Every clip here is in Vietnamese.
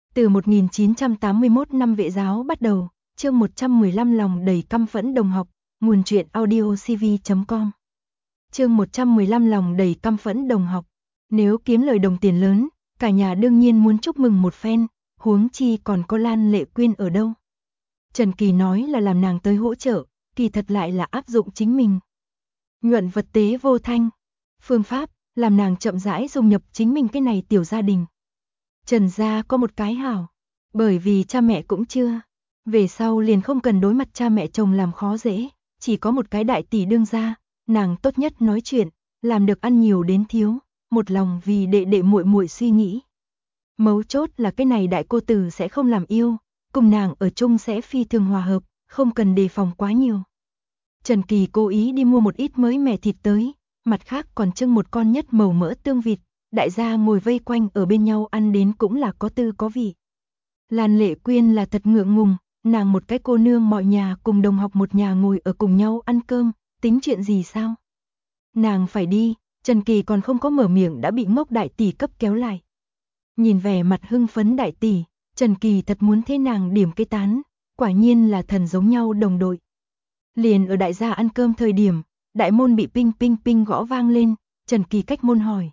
Từ 1981 năm vệ giáo bắt đầu, chương 115 lòng đầy căm phẫn đồng học, nguồn truyện audiocv.com. Chương 115 lòng đầy căm phẫn đồng học. Nếu kiếm lời đồng tiền lớn, cả nhà đương nhiên muốn chúc mừng một phen, huống chi còn có Lan Lệ Quyên ở đâu. Trần Kỳ nói là làm nàng tới hỗ trợ, kỳ thật lại là áp dụng chính mình. Nhuận vật tế vô thanh. Phương pháp, làm nàng chậm rãi dung nhập chính mình cái này tiểu gia đình. Trần gia có một cái hảo, bởi vì cha mẹ cũng chưa. Về sau liền không cần đối mặt cha mẹ chồng làm khó dễ, chỉ có một cái đại tỷ đương gia, nàng tốt nhất nói chuyện, làm được ăn nhiều đến thiếu, một lòng vì đệ đệ muội muội suy nghĩ. Mấu chốt là cái này đại cô tử sẽ không làm yêu, cùng nàng ở chung sẽ phi thường hòa hợp, không cần đề phòng quá nhiều. Trần Kỳ cố ý đi mua một ít mới mẻ thịt tới, mặt khác còn trưng một con nhất màu mỡ tương vịt, đại gia ngồi vây quanh ở bên nhau ăn đến cũng là có tư có vị. Lan Lệ Quyên là thật ngượng ngùng, nàng một cái cô nương mọi nhà cùng đồng học một nhà ngồi ở cùng nhau ăn cơm, tính chuyện gì sao? Nàng phải đi, Trần Kỳ còn không có mở miệng đã bị ngốc đại tỷ cấp kéo lại. Nhìn vẻ mặt hưng phấn đại tỷ, Trần Kỳ thật muốn thế nàng điểm cái tán, quả nhiên là thần giống nhau đồng đội. Liền ở đại gia ăn cơm thời điểm, đại môn bị ping ping ping gõ vang lên, Trần Kỳ cách môn hỏi.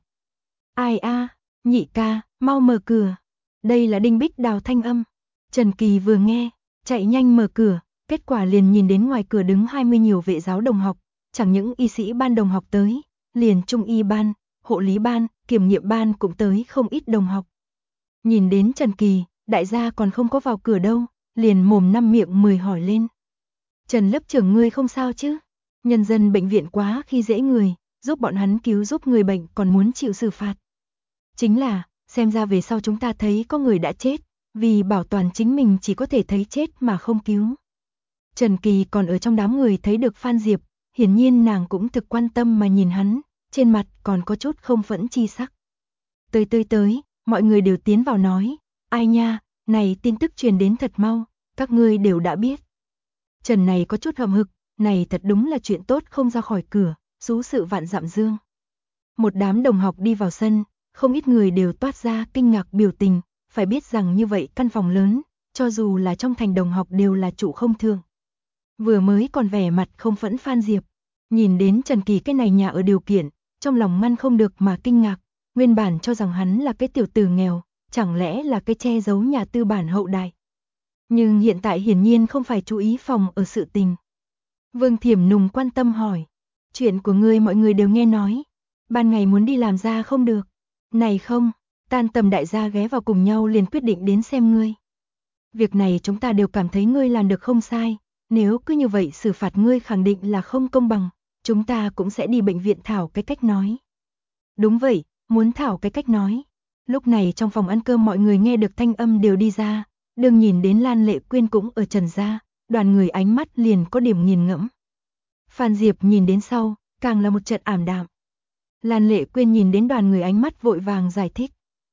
Ai a, nhị ca, mau mở cửa. Đây là Đinh Bích Đào thanh âm. Trần Kỳ vừa nghe, chạy nhanh mở cửa, kết quả liền nhìn đến ngoài cửa đứng 20 nhiều vệ giáo đồng học, chẳng những y sĩ ban đồng học tới, liền trung y ban, hộ lý ban, kiểm nghiệm ban cũng tới không ít đồng học. Nhìn đến Trần Kỳ, đại gia còn không có vào cửa đâu, liền mồm năm miệng 10 hỏi lên. Trần lớp trưởng ngươi không sao chứ? Nhân dân bệnh viện quá khi dễ người, giúp bọn hắn cứu giúp người bệnh còn muốn chịu xử phạt. Chính là, xem ra về sau chúng ta thấy có người đã chết, vì bảo toàn chính mình chỉ có thể thấy chết mà không cứu. Trần Kỳ còn ở trong đám người thấy được Phan Diệp, hiển nhiên nàng cũng thực quan tâm mà nhìn hắn, trên mặt còn có chút không phẫn chi sắc. Tới, mọi người đều tiến vào nói, ai nha, này tin tức truyền đến thật mau, các ngươi đều đã biết. Trần này có chút hậm hực, này thật đúng là chuyện tốt không ra khỏi cửa, rú sự vạn dặm dương. Một đám đồng học đi vào sân, không ít người đều toát ra kinh ngạc biểu tình, phải biết rằng như vậy căn phòng lớn, cho dù là trong thành đồng học đều là trụ không thường. Vừa mới còn vẻ mặt không phẫn Phan Diệp, nhìn đến Trần Kỳ cái này nhà ở điều kiện, trong lòng ngăn không được mà kinh ngạc, nguyên bản cho rằng hắn là cái tiểu tử nghèo, chẳng lẽ là cái che giấu nhà tư bản hậu đại. Nhưng hiện tại hiển nhiên không phải chú ý phòng ở sự tình. Vương Thiểm Nùng quan tâm hỏi, chuyện của ngươi mọi người đều nghe nói, ban ngày muốn đi làm ra không được. Này không, tan tầm đại gia ghé vào cùng nhau liền quyết định đến xem ngươi. Việc này chúng ta đều cảm thấy ngươi làm được không sai, nếu cứ như vậy xử phạt ngươi khẳng định là không công bằng, chúng ta cũng sẽ đi bệnh viện thảo cái cách nói. Đúng vậy, muốn thảo cái cách nói. Lúc này trong phòng ăn cơm mọi người nghe được thanh âm đều đi ra, đừng nhìn đến Lan Lệ Quyên cũng ở Trần gia, đoàn người ánh mắt liền có điểm nghiền ngẫm. Phan Diệp nhìn đến sau, càng là một trận ảm đạm. Lan Lệ Quyên nhìn đến đoàn người ánh mắt vội vàng giải thích.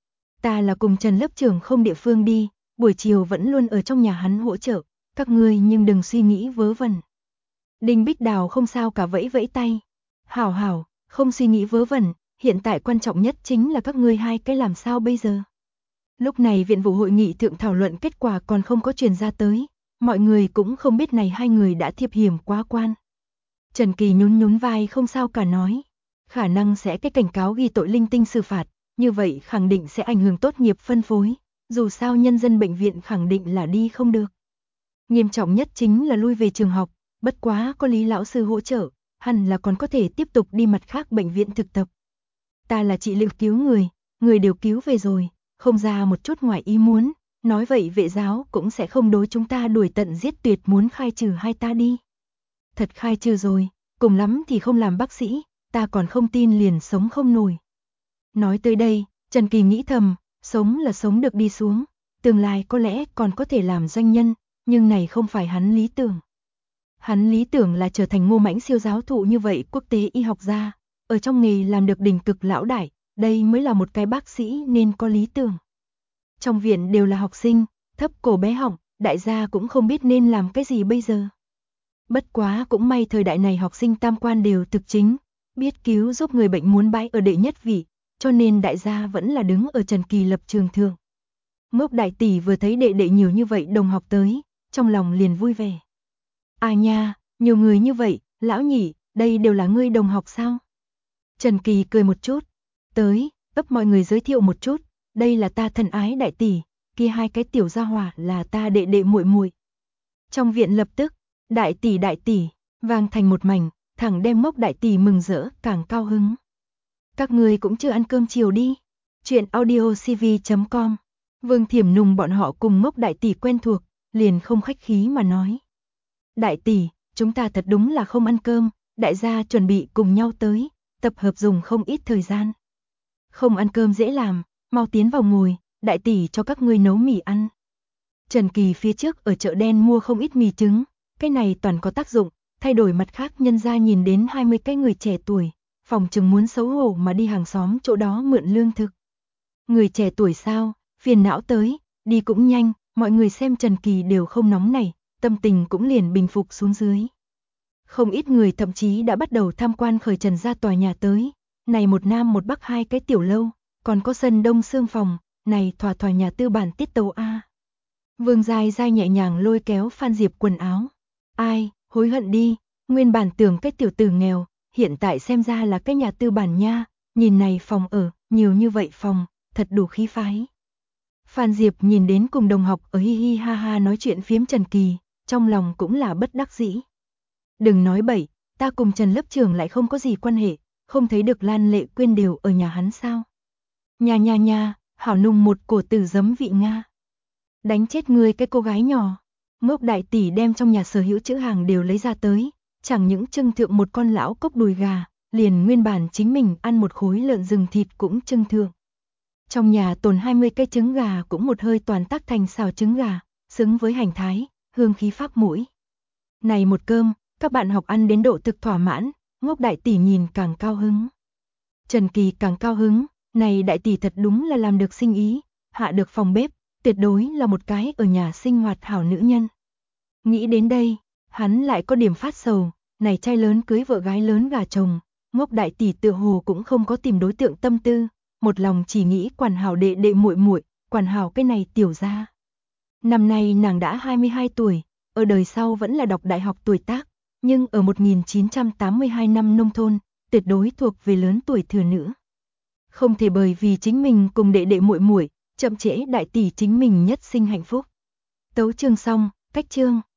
Ta là cùng Trần lớp trưởng không địa phương đi, buổi chiều vẫn luôn ở trong nhà hắn hỗ trợ, các ngươi nhưng đừng suy nghĩ vớ vẩn. Đinh Bích Đào không sao cả vẫy vẫy tay. Hảo, không suy nghĩ vớ vẩn, hiện tại quan trọng nhất chính là các ngươi hai cái làm sao bây giờ. Lúc này viện vụ hội nghị thượng thảo luận kết quả còn không có truyền ra tới, mọi người cũng không biết này hai người đã thiệp hiểm quá quan. Trần Kỳ nhún vai không sao cả nói. Khả năng sẽ cái cảnh cáo ghi tội linh tinh xử phạt, như vậy khẳng định sẽ ảnh hưởng tốt nghiệp phân phối, dù sao nhân dân bệnh viện khẳng định là đi không được. Nghiêm trọng nhất chính là lui về trường học, bất quá có Lý lão sư hỗ trợ, hẳn là còn có thể tiếp tục đi mặt khác bệnh viện thực tập. Ta là trị liệu cứu người đều cứu về rồi, không ra một chút ngoài ý muốn, nói vậy vệ giáo cũng sẽ không đối chúng ta đuổi tận giết tuyệt muốn khai trừ hai ta đi. Thật khai trừ rồi, cùng lắm thì không làm bác sĩ, ta còn không tin liền sống không nổi. Nói tới đây, Trần Kỳ nghĩ thầm, sống là sống được đi xuống, tương lai có lẽ còn có thể làm doanh nhân, nhưng này không phải hắn lý tưởng. Hắn lý tưởng là trở thành Ngô Mãnh siêu giáo thụ như vậy quốc tế y học gia, ở trong nghề làm được đỉnh cực lão đại, đây mới là một cái bác sĩ nên có lý tưởng. Trong viện đều là học sinh, thấp cổ bé họng, đại gia cũng không biết nên làm cái gì bây giờ. Bất quá cũng may thời đại này học sinh tam quan đều thực chính, biết cứu giúp người bệnh muốn bãi ở đệ nhất vị, cho nên đại gia vẫn là đứng ở Trần Kỳ lập trường thượng. Ngốc đại tỷ vừa thấy đệ đệ nhiều như vậy đồng học tới, trong lòng liền vui vẻ. À nha, nhiều người như vậy, lão nhị, đây đều là ngươi đồng học sao? Trần Kỳ cười một chút, tới, ấp mọi người giới thiệu một chút, đây là ta thân ái đại tỷ, kia hai cái tiểu gia hỏa là ta đệ đệ muội muội. Trong viện lập tức, đại tỷ, vang thành một mảnh, thẳng đem Ngốc đại tỷ mừng rỡ, càng cao hứng. Các ngươi cũng chưa ăn cơm chiều đi. Chuyện audiocv.com. Vương Thiểm Nùng bọn họ cùng Ngốc đại tỷ quen thuộc, liền không khách khí mà nói. Đại tỷ, chúng ta thật đúng là không ăn cơm, đại gia chuẩn bị cùng nhau tới, tập hợp dùng không ít thời gian. Không ăn cơm dễ làm, mau tiến vào ngồi, đại tỷ cho các ngươi nấu mì ăn. Trần Kỳ phía trước ở chợ đen mua không ít mì trứng, cái này toàn có tác dụng, thay đổi mặt khác nhân gia nhìn đến 20 cái người trẻ tuổi, phòng chừng muốn xấu hổ mà đi hàng xóm chỗ đó mượn lương thực. Người trẻ tuổi sao, phiền não tới, đi cũng nhanh, mọi người xem Trần Kỳ đều không nóng này, tâm tình cũng liền bình phục xuống dưới. Không ít người thậm chí đã bắt đầu tham quan khởi Trần gia tòa nhà tới, này một nam một bắc hai cái tiểu lâu, còn có sân đông xương phòng, này thỏa nhà tư bản tiết tấu A. Vương Giai Giai nhẹ nhàng lôi kéo Phan Diệp quần áo. Ai, hối hận đi, nguyên bản tưởng cái tiểu tử nghèo, hiện tại xem ra là cái nhà tư bản nha, nhìn này phòng ở, nhiều như vậy phòng, thật đủ khí phái. Phan Diệp nhìn đến cùng đồng học ở hi hi ha ha nói chuyện phiếm Trần Kỳ, trong lòng cũng là bất đắc dĩ. Đừng nói bậy, ta cùng Trần lớp trưởng lại không có gì quan hệ, không thấy được Lan Lệ Quyên đều ở nhà hắn sao. Nha, hảo nung một cổ tử giấm vị Nga. Đánh chết người cái cô gái nhỏ. Ngốc đại tỷ đem trong nhà sở hữu chữ hàng đều lấy ra tới, chẳng những trưng thượng một con lão cốc đùi gà, liền nguyên bản chính mình ăn một khối lợn rừng thịt cũng trưng thượng. Trong nhà tồn 20 cây trứng gà cũng một hơi toàn tác thành xào trứng gà, xứng với hành thái, hương khí pháp mũi. Này một cơm, các bạn học ăn đến độ thực thỏa mãn, Ngốc đại tỷ nhìn càng cao hứng. Trần Kỳ càng cao hứng, này đại tỷ thật đúng là làm được sinh ý, hạ được phòng bếp, tuyệt đối là một cái ở nhà sinh hoạt hảo nữ nhân. Nghĩ đến đây, hắn lại có điểm phát sầu, này trai lớn cưới vợ gái lớn gà chồng, Ngốc đại tỷ tựa hồ cũng không có tìm đối tượng tâm tư, một lòng chỉ nghĩ quản hảo đệ đệ muội muội, quản hảo cái này tiểu gia. Năm nay nàng đã 22 tuổi, ở đời sau vẫn là đọc đại học tuổi tác, nhưng ở 1982 năm nông thôn, tuyệt đối thuộc về lớn tuổi thừa nữ. Không thể bởi vì chính mình cùng đệ đệ muội muội chậm trễ đại tỷ chính mình nhất sinh hạnh phúc. Tấu chương xong, cách chương.